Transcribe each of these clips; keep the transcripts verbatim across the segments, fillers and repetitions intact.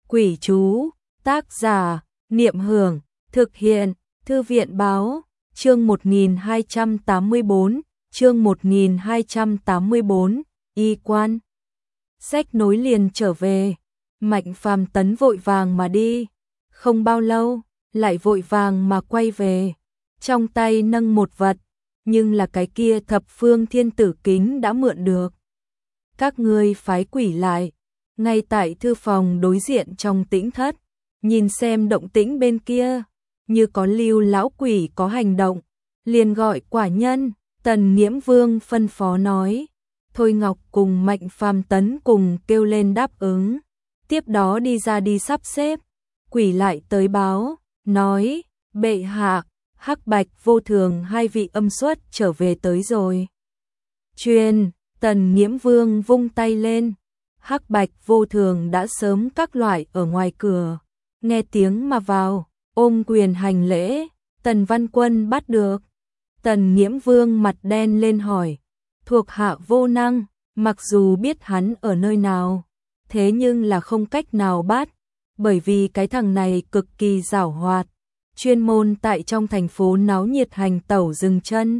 Quỷ chú, tác giả, Niệm Hưởng, thực hiện, Thư viện báo, chương một nghìn hai trăm tám mươi bốn, chương một nghìn hai trăm tám mươi bốn, y quan. Sách nối liền trở về, Mạnh Phàm Tấn vội vàng mà đi, không bao lâu, lại vội vàng mà quay về, trong tay nâng một vật, nhưng là cái kia thập phương thiên tử kính đã mượn được. Các ngươi phái quỷ lại, ngay tại thư phòng đối diện trong tĩnh thất, nhìn xem động tĩnh bên kia, như có Lưu lão quỷ có hành động, liền gọi quả nhân. Tần Nghiễm Vương phân phó nói, Thôi Ngọc cùng Mạnh Phàm Tấn cùng kêu lên đáp ứng, tiếp đó đi ra đi sắp xếp. Quỷ lại tới báo, nói, bệ hạ, Hắc Bạch Vô Thường hai vị âm xuất trở về tới rồi. Truyền, Tần Nghiễm Vương vung tay lên, Hắc Bạch Vô Thường đã sớm các loại ở ngoài cửa, nghe tiếng mà vào, ôm quyền hành lễ. Tần Văn Quân bắt được. Tần Nghiễm Vương mặt đen lên hỏi, thuộc hạ vô năng, mặc dù biết hắn ở nơi nào, thế nhưng là không cách nào bắt, bởi vì cái thằng này cực kỳ giảo hoạt, chuyên môn tại trong thành phố náo nhiệt hành tẩu dừng chân.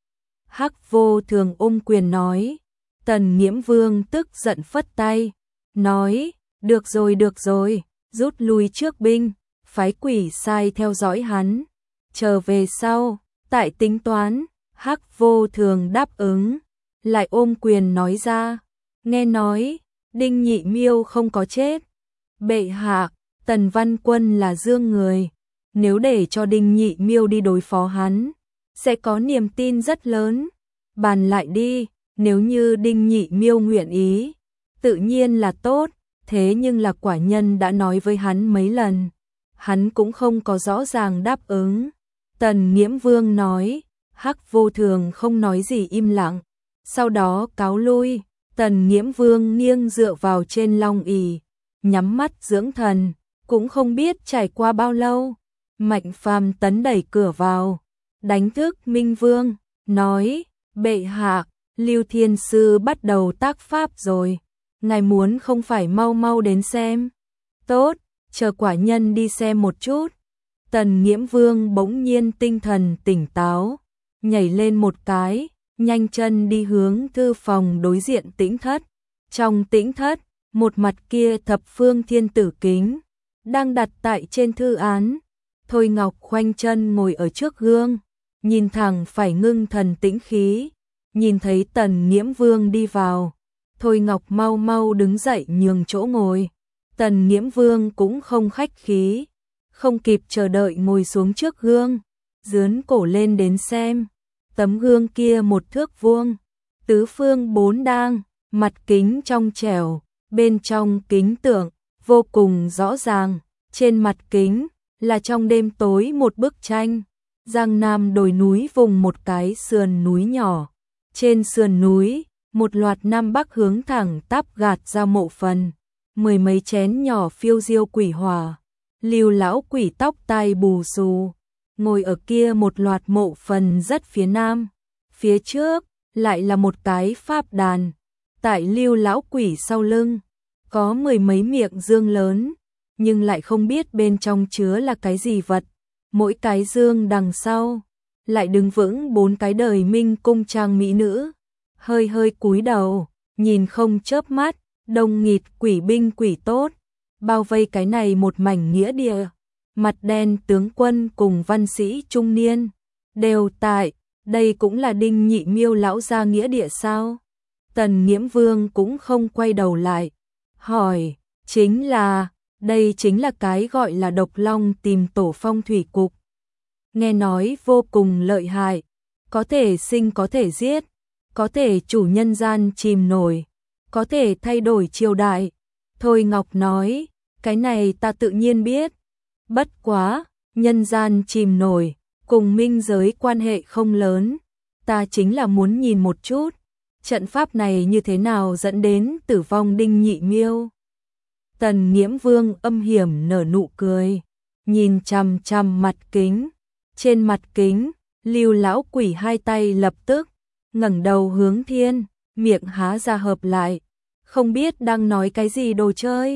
Hắc Vô Thường ôm quyền nói. Tần Nghiễm Vương tức giận phất tay, nói, được rồi được rồi, rút lui trước binh, phái quỷ sai theo dõi hắn, chờ về sau, tại tính toán. Hắc Vô Thường đáp ứng, lại ôm quyền nói ra, nghe nói, Đinh Nhị Miêu không có chết. Bệ hạ, Tần Văn Quân là dương người, nếu để cho Đinh Nhị Miêu đi đối phó hắn, sẽ có niềm tin rất lớn, bàn lại đi. Nếu như Đinh Nhị Miêu nguyện ý, tự nhiên là tốt, thế nhưng là quả nhân đã nói với hắn mấy lần, hắn cũng không có rõ ràng đáp ứng. Tần Nghiễm Vương nói, Hắc Vô Thường không nói gì im lặng, sau đó cáo lui. Tần Nghiễm Vương nghiêng dựa vào trên long ỷ, nhắm mắt dưỡng thần, cũng không biết trải qua bao lâu, Mạnh Phàm Tấn đẩy cửa vào, đánh thức Minh Vương, nói, bệ hạ, Lưu Thiên Sư bắt đầu tác pháp rồi, ngài muốn không phải mau mau đến xem. Tốt, chờ quả nhân đi xem một chút. Tần Nghiễm Vương bỗng nhiên tinh thần tỉnh táo, nhảy lên một cái, nhanh chân đi hướng thư phòng đối diện tĩnh thất. Trong tĩnh thất, một mặt kia thập phương thiên tử kính, đang đặt tại trên thư án. Thôi Ngọc khoanh chân ngồi ở trước gương, nhìn thẳng phải ngưng thần tĩnh khí. Nhìn thấy Tần Nghiễm Vương đi vào, Thôi Ngọc mau mau đứng dậy nhường chỗ ngồi. Tần Nghiễm Vương cũng không khách khí, không kịp chờ đợi ngồi xuống trước gương, dướn cổ lên đến xem. Tấm gương kia một thước vuông, tứ phương bốn đang, mặt kính trong trẻo, bên trong kính tượng vô cùng rõ ràng. Trên mặt kính là trong đêm tối một bức tranh, Giang Nam đồi núi vùng một cái sườn núi nhỏ. Trên sườn núi, một loạt nam bắc hướng thẳng tắp gạt ra mộ phần, mười mấy chén nhỏ phiêu diêu quỷ hỏa. Lưu lão quỷ tóc tai bù xù, ngồi ở kia một loạt mộ phần rất phía nam. Phía trước, lại là một cái pháp đàn. Tại Lưu lão quỷ sau lưng, có mười mấy miệng dương lớn, nhưng lại không biết bên trong chứa là cái gì vật. Mỗi cái dương đằng sau lại đứng vững bốn cái đời minh cung trang mỹ nữ, hơi hơi cúi đầu, nhìn không chớp mắt. Đông nghịt quỷ binh quỷ tốt, bao vây cái này một mảnh nghĩa địa. Mặt đen tướng quân cùng văn sĩ trung niên đều tại, đây cũng là Đinh Nhị Miêu lão gia nghĩa địa sao? Tần Nghiễm Vương cũng không quay đầu lại, hỏi, chính là, đây chính là cái gọi là độc long tìm tổ phong thủy cục. Nghe nói vô cùng lợi hại, có thể sinh có thể giết, có thể chủ nhân gian chìm nổi, có thể thay đổi triều đại. Thôi Ngọc nói, cái này ta tự nhiên biết, bất quá, nhân gian chìm nổi, cùng minh giới quan hệ không lớn, ta chính là muốn nhìn một chút, trận pháp này như thế nào dẫn đến tử vong Đinh Nhị Miêu. Tần Nghiễm Vương âm hiểm nở nụ cười, nhìn chằm chằm mặt kính. Trên mặt kính, Lưu lão quỷ hai tay lập tức ngẩng đầu hướng thiên, miệng há ra hợp lại, không biết đang nói cái gì đồ chơi.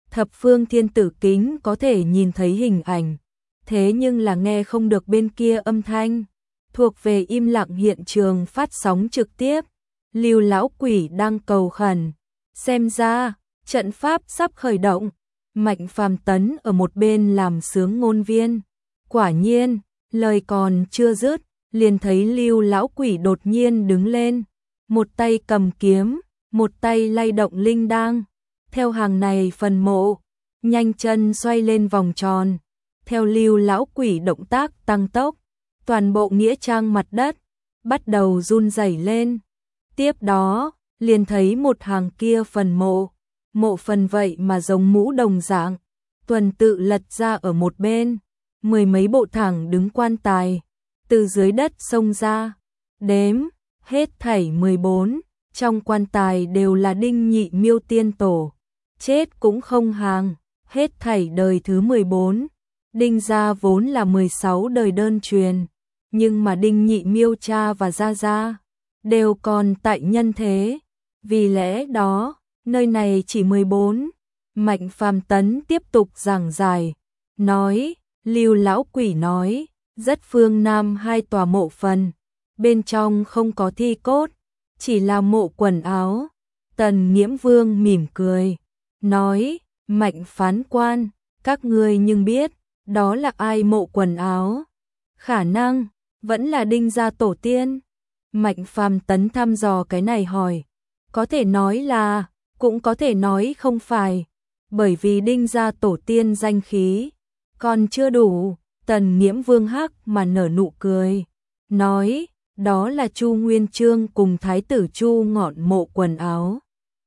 Thập phương thiên tử kính có thể nhìn thấy hình ảnh, thế nhưng là nghe không được bên kia âm thanh, thuộc về im lặng hiện trường phát sóng trực tiếp. Lưu lão quỷ đang cầu khẩn, xem ra trận pháp sắp khởi động. Mạnh Phàm Tấn ở một bên làm sướng ngôn viên. Quả nhiên, lời còn chưa dứt, liền thấy Lưu lão quỷ đột nhiên đứng lên, một tay cầm kiếm, một tay lay động linh đang. Theo hàng này phần mộ, nhanh chân xoay lên vòng tròn. Theo Lưu lão quỷ động tác tăng tốc, toàn bộ nghĩa trang mặt đất bắt đầu run rẩy lên. Tiếp đó, liền thấy một hàng kia phần mộ, mộ phần vậy mà giống mũ đồng dạng, tuần tự lật ra ở một bên, mười mấy bộ thẳng đứng quan tài, từ dưới đất xông ra, đếm, hết thảy mười bốn, trong quan tài đều là Đinh Nhị Miêu tiên tổ, chết cũng không hàng, hết thảy đời thứ mười bốn, Đinh gia vốn là mười sáu đời đơn truyền, nhưng mà Đinh Nhị Miêu cha và gia gia đều còn tại nhân thế, vì lẽ đó, nơi này chỉ mười bốn. Mạnh Phàm Tấn tiếp tục giảng giải, nói, Lưu lão quỷ nói, rất phương Nam hai tòa mộ phần, bên trong không có thi cốt, chỉ là mộ quần áo. Tần Nghiễm Vương mỉm cười, nói, Mạnh phán quan, các ngươi nhưng biết, đó là ai mộ quần áo? Khả năng, vẫn là Đinh gia tổ tiên. Mạnh Phàm Tấn thăm dò cái này hỏi, có thể nói là, cũng có thể nói không phải, bởi vì Đinh gia tổ tiên danh khí còn chưa đủ. Tần Nghiễm Vương hắc mà nở nụ cười, nói, đó là Chu Nguyên Chương cùng Thái tử Chu Ngọn mộ quần áo.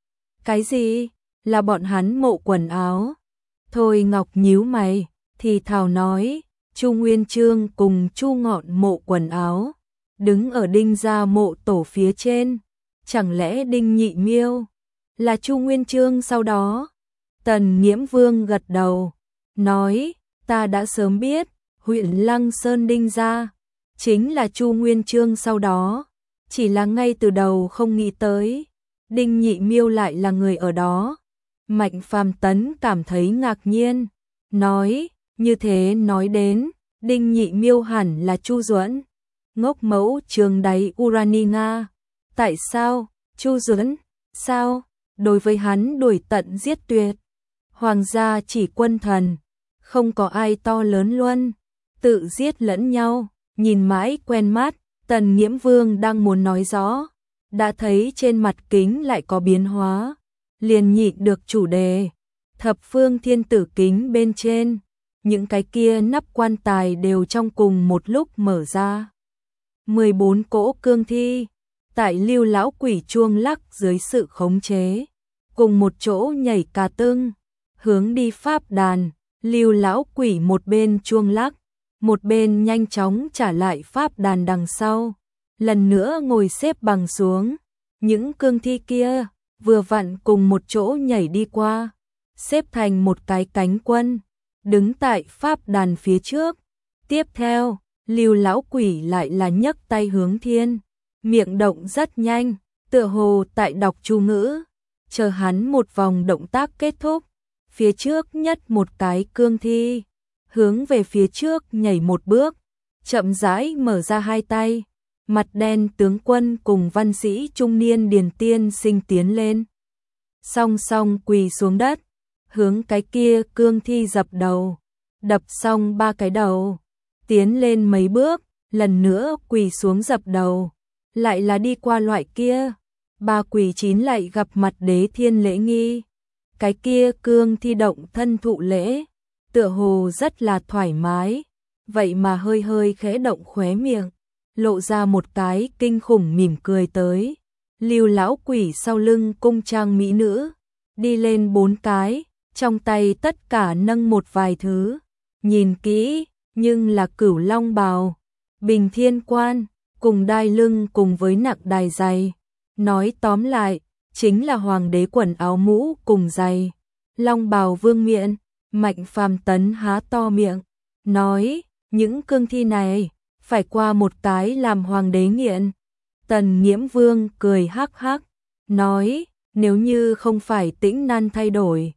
Cái gì? Là bọn hắn mộ quần áo? Thôi Ngọc nhíu mày, thì thào nói, Chu Nguyên Chương cùng Chu Ngọn mộ quần áo, đứng ở Đinh gia mộ tổ phía trên, chẳng lẽ Đinh Nhị Miêu là Chu Nguyên Chương sau đó? Tần Nghiễm Vương gật đầu, nói, ta đã sớm biết, huyện Lăng Sơn Đinh gia chính là Chu Nguyên Chương sau đó, chỉ là ngay từ đầu không nghĩ tới, Đinh Nhị Miêu lại là người ở đó. Mạnh Phàm Tấn cảm thấy ngạc nhiên, nói, như thế nói đến, Đinh Nhị Miêu hẳn là Chu Duẫn, ngốc mẫu trường đáy Urani Nga. Tại sao, Chu Duẫn, sao, đối với hắn đuổi tận giết tuyệt, hoàng gia chỉ quân thần, không có ai to lớn luôn, tự giết lẫn nhau, nhìn mãi quen mắt. Tần Nghiễm Vương đang muốn nói rõ, đã thấy trên mặt kính lại có biến hóa, liền nhịn được chủ đề. Thập phương thiên tử kính bên trên, những cái kia nắp quan tài đều trong cùng một lúc mở ra. mười bốn cỗ cương thi, tại Lưu lão quỷ chuông lắc dưới sự khống chế, cùng một chỗ nhảy cà tưng, hướng đi pháp đàn. Lưu lão quỷ một bên chuông lắc, một bên nhanh chóng trả lại pháp đàn đằng sau, lần nữa ngồi xếp bằng xuống. Những cương thi kia vừa vặn cùng một chỗ nhảy đi qua, xếp thành một cái cánh quân, đứng tại pháp đàn phía trước. Tiếp theo, Lưu lão quỷ lại là nhấc tay hướng thiên, miệng động rất nhanh, tựa hồ tại đọc chú ngữ. Chờ hắn một vòng động tác kết thúc, phía trước nhất một cái cương thi hướng về phía trước nhảy một bước, chậm rãi mở ra hai tay. Mặt đen tướng quân cùng văn sĩ trung niên Điền Tiên Sinh tiến lên, song song quỳ xuống đất, hướng cái kia cương thi dập đầu, đập xong ba cái đầu, tiến lên mấy bước, lần nữa quỳ xuống dập đầu, lại là đi qua loại kia, ba quỳ chín lại gặp mặt Đế Thiên lễ nghi. Cái kia cương thi động thân thụ lễ, tựa hồ rất là thoải mái, vậy mà hơi hơi khẽ động khóe miệng, lộ ra một cái kinh khủng mỉm cười tới. Lưu lão quỷ sau lưng cung trang mỹ nữ, đi lên bốn cái, trong tay tất cả nâng một vài thứ, nhìn kỹ, nhưng là cửu long bào, bình thiên quan, cùng đai lưng cùng với nặng đài giày. Nói tóm lại, chính là hoàng đế quần áo mũ cùng giày, long bào vương miện. Mạnh Phàm Tấn há to miệng, nói, những cương thi này phải qua một cái làm hoàng đế nghiện. Tần Nghiễm Vương cười hắc hắc, nói, nếu như không phải Tĩnh Nan thay đổi,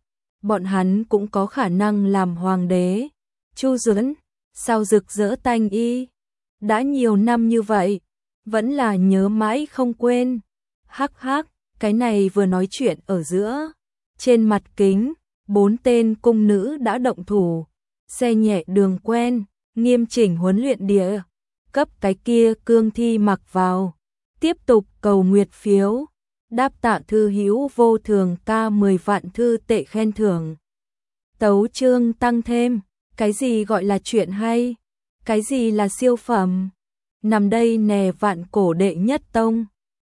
bọn hắn cũng có khả năng làm hoàng đế. Chu Duẫn, sao rực rỡ tanh y? Đã nhiều năm như vậy, vẫn là nhớ mãi không quên. Hắc hắc, cái này vừa nói chuyện ở giữa. Trên mặt kính, bốn tên cung nữ đã động thủ. Xe nhẹ đường quen, nghiêm chỉnh huấn luyện địa. Cấp cái kia cương thi mặc vào. Tiếp tục cầu nguyệt phiếu. Đáp tạ thư hữu vô thường ca mười vạn thư tệ khen thưởng. Tấu chương tăng thêm. Cái gì gọi là chuyện hay? Cái gì là siêu phẩm? Nằm đây nè vạn cổ đệ nhất tông.